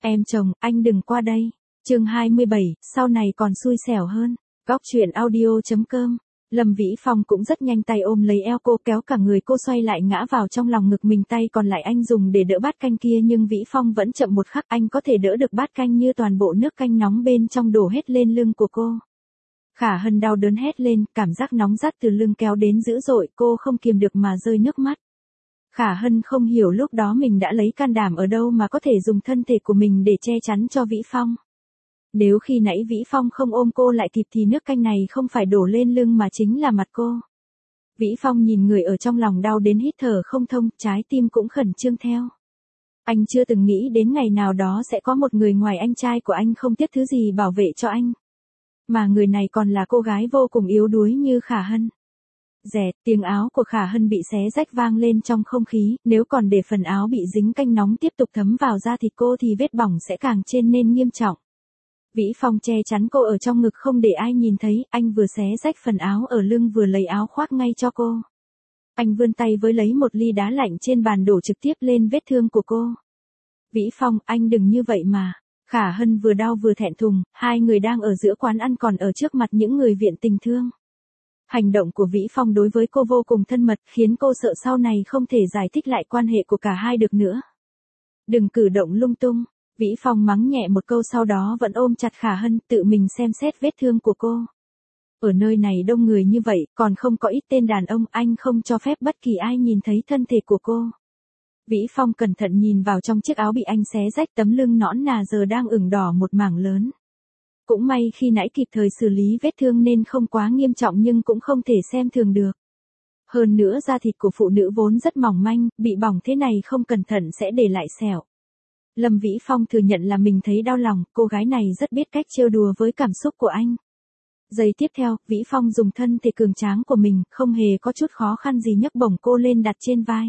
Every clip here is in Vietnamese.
Em chồng, anh đừng qua đây. Chương 27, sau này còn xui xẻo hơn. Góc truyện audio.com. Lâm Vĩ Phong cũng rất nhanh tay ôm lấy eo cô, kéo cả người cô xoay lại ngã vào trong lòng ngực mình, tay còn lại anh dùng để đỡ bát canh kia, nhưng Vĩ Phong vẫn chậm một khắc, anh có thể đỡ được bát canh như toàn bộ nước canh nóng bên trong đổ hết lên lưng của cô. Khả Hân đau đớn hét lên, cảm giác nóng rát từ lưng kéo đến dữ dội, cô không kiềm được mà rơi nước mắt. Khả Hân không hiểu lúc đó mình đã lấy can đảm ở đâu mà có thể dùng thân thể của mình để che chắn cho Vĩ Phong. Nếu khi nãy Vĩ Phong không ôm cô lại kịp thì nước canh này không phải đổ lên lưng mà chính là mặt cô. Vĩ Phong nhìn người ở trong lòng đau đến hít thở không thông, trái tim cũng khẩn trương theo. Anh chưa từng nghĩ đến ngày nào đó sẽ có một người ngoài anh trai của anh không tiếc thứ gì bảo vệ cho anh. Mà người này còn là cô gái vô cùng yếu đuối như Khả Hân. Rẹt, tiếng áo của Khả Hân bị xé rách vang lên trong không khí, nếu còn để phần áo bị dính canh nóng tiếp tục thấm vào da thịt cô thì vết bỏng sẽ càng trên nên nghiêm trọng. Vĩ Phong che chắn cô ở trong ngực không để ai nhìn thấy, anh vừa xé rách phần áo ở lưng vừa lấy áo khoác ngay cho cô. Anh vươn tay với lấy một ly đá lạnh trên bàn đổ trực tiếp lên vết thương của cô. Vĩ Phong, anh đừng như vậy mà. Khả Hân vừa đau vừa thẹn thùng, hai người đang ở giữa quán ăn còn ở trước mặt những người viện tình thương. Hành động của Vĩ Phong đối với cô vô cùng thân mật, khiến cô sợ sau này không thể giải thích lại quan hệ của cả hai được nữa. Đừng cử động lung tung. Vĩ Phong mắng nhẹ một câu sau đó vẫn ôm chặt Khả Hân, tự mình xem xét vết thương của cô. Ở nơi này đông người như vậy, còn không có ít tên đàn ông, anh không cho phép bất kỳ ai nhìn thấy thân thể của cô. Vĩ Phong cẩn thận nhìn vào trong chiếc áo bị anh xé rách, tấm lưng nõn nà giờ đang ửng đỏ một mảng lớn. Cũng may khi nãy kịp thời xử lý vết thương nên không quá nghiêm trọng nhưng cũng không thể xem thường được. Hơn nữa da thịt của phụ nữ vốn rất mỏng manh, bị bỏng thế này không cẩn thận sẽ để lại sẹo. Lâm Vĩ Phong thừa nhận là mình thấy đau lòng, cô gái này rất biết cách trêu đùa với cảm xúc của anh. Giây tiếp theo, Vĩ Phong dùng thân thể cường tráng của mình, không hề có chút khó khăn gì nhấc bổng cô lên đặt trên vai.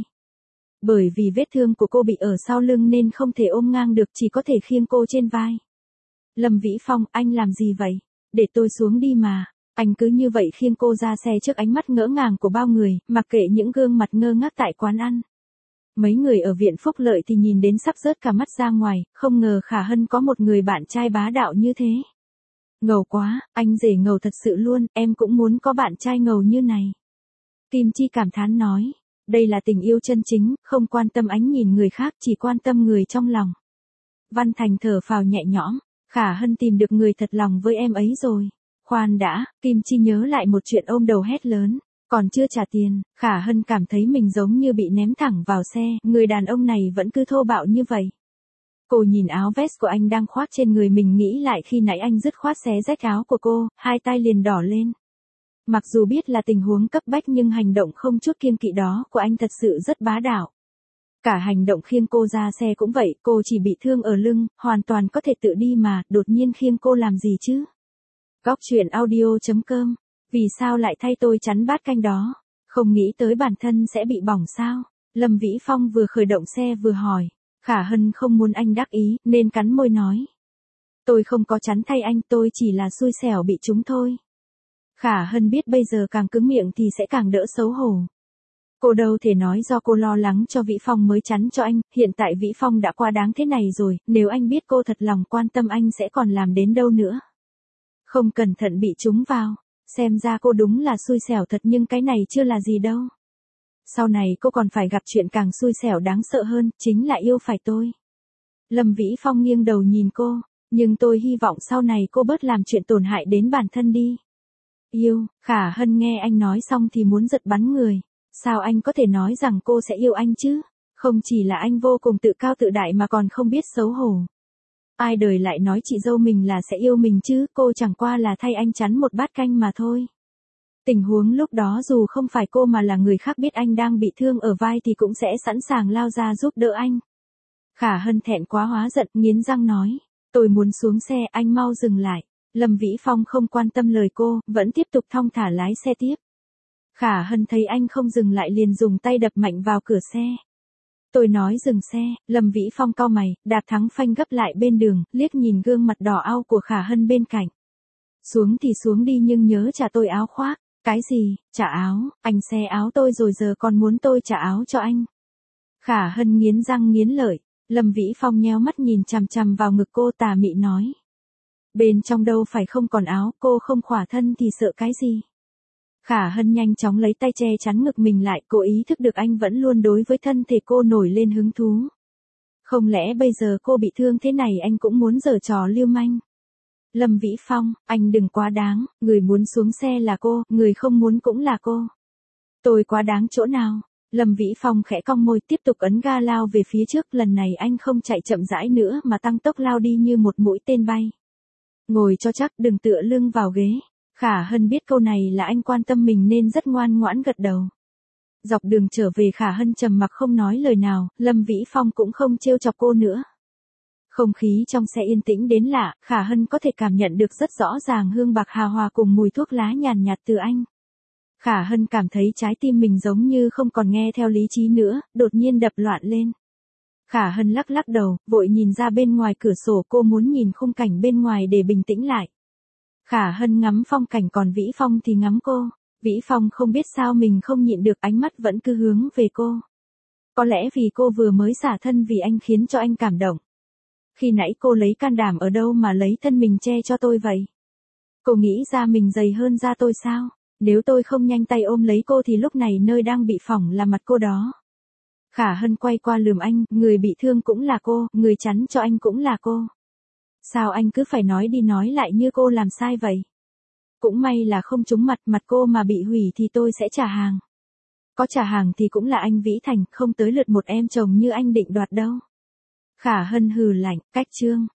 Bởi vì vết thương của cô bị ở sau lưng nên không thể ôm ngang được, chỉ có thể khiêng cô trên vai. Lâm Vĩ Phong, anh làm gì vậy? Để tôi xuống đi mà. Anh cứ như vậy khiêng cô ra xe trước ánh mắt ngỡ ngàng của bao người, mặc kệ những gương mặt ngơ ngác tại quán ăn. Mấy người ở viện phúc lợi thì nhìn đến sắp rớt cả mắt ra ngoài, không ngờ Khả Hân có một người bạn trai bá đạo như thế. Ngầu quá, anh rể ngầu thật sự luôn, em cũng muốn có bạn trai ngầu như này. Kim Chi cảm thán nói, đây là tình yêu chân chính, không quan tâm ánh nhìn người khác, chỉ quan tâm người trong lòng. Văn Thành thở phào nhẹ nhõm, Khả Hân tìm được người thật lòng với em ấy rồi. Khoan đã, Kim Chi nhớ lại một chuyện ôm đầu hét lớn. Còn chưa trả tiền, Khả Hân cảm thấy mình giống như bị ném thẳng vào xe, người đàn ông này vẫn cứ thô bạo như vậy. Cô nhìn áo vest của anh đang khoác trên người mình, nghĩ lại khi nãy anh dứt khoát xé rách áo của cô, hai tay liền đỏ lên. Mặc dù biết là tình huống cấp bách nhưng hành động không chút kiêng kỵ đó của anh thật sự rất bá đạo. Cả hành động khiêng cô ra xe cũng vậy, cô chỉ bị thương ở lưng, hoàn toàn có thể tự đi mà, đột nhiên khiêng cô làm gì chứ? Góc truyện audio.com. Vì sao lại thay tôi chắn bát canh đó? Không nghĩ tới bản thân sẽ bị bỏng sao? Lâm Vĩ Phong vừa khởi động xe vừa hỏi. Khả Hân không muốn anh đắc ý, nên cắn môi nói. Tôi không có chắn thay anh, tôi chỉ là xui xẻo bị trúng thôi. Khả Hân biết bây giờ càng cứng miệng thì sẽ càng đỡ xấu hổ. Cô đâu thể nói do cô lo lắng cho Vĩ Phong mới chắn cho anh, hiện tại Vĩ Phong đã quá đáng thế này rồi, nếu anh biết cô thật lòng quan tâm anh sẽ còn làm đến đâu nữa. Không cẩn thận bị trúng vào. Xem ra cô đúng là xui xẻo thật, nhưng cái này chưa là gì đâu. Sau này cô còn phải gặp chuyện càng xui xẻo đáng sợ hơn, chính là yêu phải tôi. Lâm Vĩ Phong nghiêng đầu nhìn cô, nhưng tôi hy vọng sau này cô bớt làm chuyện tổn hại đến bản thân đi. Yêu, Khả Hân nghe anh nói xong thì muốn giật bắn người. Sao anh có thể nói rằng cô sẽ yêu anh chứ? Không chỉ là anh vô cùng tự cao tự đại mà còn không biết xấu hổ. Ai đời lại nói chị dâu mình là sẽ yêu mình chứ, cô chẳng qua là thay anh chắn một bát canh mà thôi. Tình huống lúc đó dù không phải cô mà là người khác biết anh đang bị thương ở vai thì cũng sẽ sẵn sàng lao ra giúp đỡ anh. Khả Hân thẹn quá hóa giận, nghiến răng nói, tôi muốn xuống xe, anh mau dừng lại. Lâm Vĩ Phong không quan tâm lời cô, vẫn tiếp tục thong thả lái xe tiếp. Khả Hân thấy anh không dừng lại liền dùng tay đập mạnh vào cửa xe. Tôi nói dừng xe, Lâm Vĩ Phong cau mày, đạp thắng phanh gấp lại bên đường, liếc nhìn gương mặt đỏ au của Khả Hân bên cạnh. Xuống thì xuống đi nhưng nhớ trả tôi áo khoác. Cái gì, trả áo, anh xé áo tôi rồi giờ còn muốn tôi trả áo cho anh. Khả Hân nghiến răng nghiến lợi, Lâm Vĩ Phong nhéo mắt nhìn chằm chằm vào ngực cô, tà mị nói. Bên trong đâu phải không còn áo, cô không khỏa thân thì sợ cái gì. Khả Hân nhanh chóng lấy tay che chắn ngực mình lại, cô ý thức được anh vẫn luôn đối với thân thể cô nổi lên hứng thú. Không lẽ bây giờ cô bị thương thế này anh cũng muốn giở trò lưu manh? Lâm Vĩ Phong, anh đừng quá đáng, người muốn xuống xe là cô, người không muốn cũng là cô. Tôi quá đáng chỗ nào? Lâm Vĩ Phong khẽ cong môi, tiếp tục ấn ga lao về phía trước, lần này anh không chạy chậm rãi nữa mà tăng tốc lao đi như một mũi tên bay. Ngồi cho chắc, đừng tựa lưng vào ghế. Khả Hân biết câu này là anh quan tâm mình nên rất ngoan ngoãn gật đầu. Dọc đường trở về Khả Hân trầm mặc không nói lời nào, Lâm Vĩ Phong cũng không trêu chọc cô nữa. Không khí trong xe yên tĩnh đến lạ, Khả Hân có thể cảm nhận được rất rõ ràng hương bạc hà hòa cùng mùi thuốc lá nhàn nhạt từ anh. Khả Hân cảm thấy trái tim mình giống như không còn nghe theo lý trí nữa, đột nhiên đập loạn lên. Khả Hân lắc lắc đầu, vội nhìn ra bên ngoài cửa sổ, cô muốn nhìn khung cảnh bên ngoài để bình tĩnh lại. Khả Hân ngắm phong cảnh còn Vĩ Phong thì ngắm cô. Vĩ Phong không biết sao mình không nhịn được, ánh mắt vẫn cứ hướng về cô. Có lẽ vì cô vừa mới xả thân vì anh khiến cho anh cảm động. Khi nãy cô lấy can đảm ở đâu mà lấy thân mình che cho tôi vậy? Cô nghĩ da mình dày hơn da tôi sao? Nếu tôi không nhanh tay ôm lấy cô thì lúc này nơi đang bị phỏng là mặt cô đó. Khả Hân quay qua lườm anh, người bị thương cũng là cô, người chắn cho anh cũng là cô. Sao anh cứ phải nói đi nói lại như cô làm sai vậy? Cũng may là không trúng mặt cô mà bị hủy thì tôi sẽ trả hàng. Có trả hàng thì cũng là anh Vĩ Thành, không tới lượt một em chồng như anh định đoạt đâu. Khả Hân hừ lạnh, cách chương.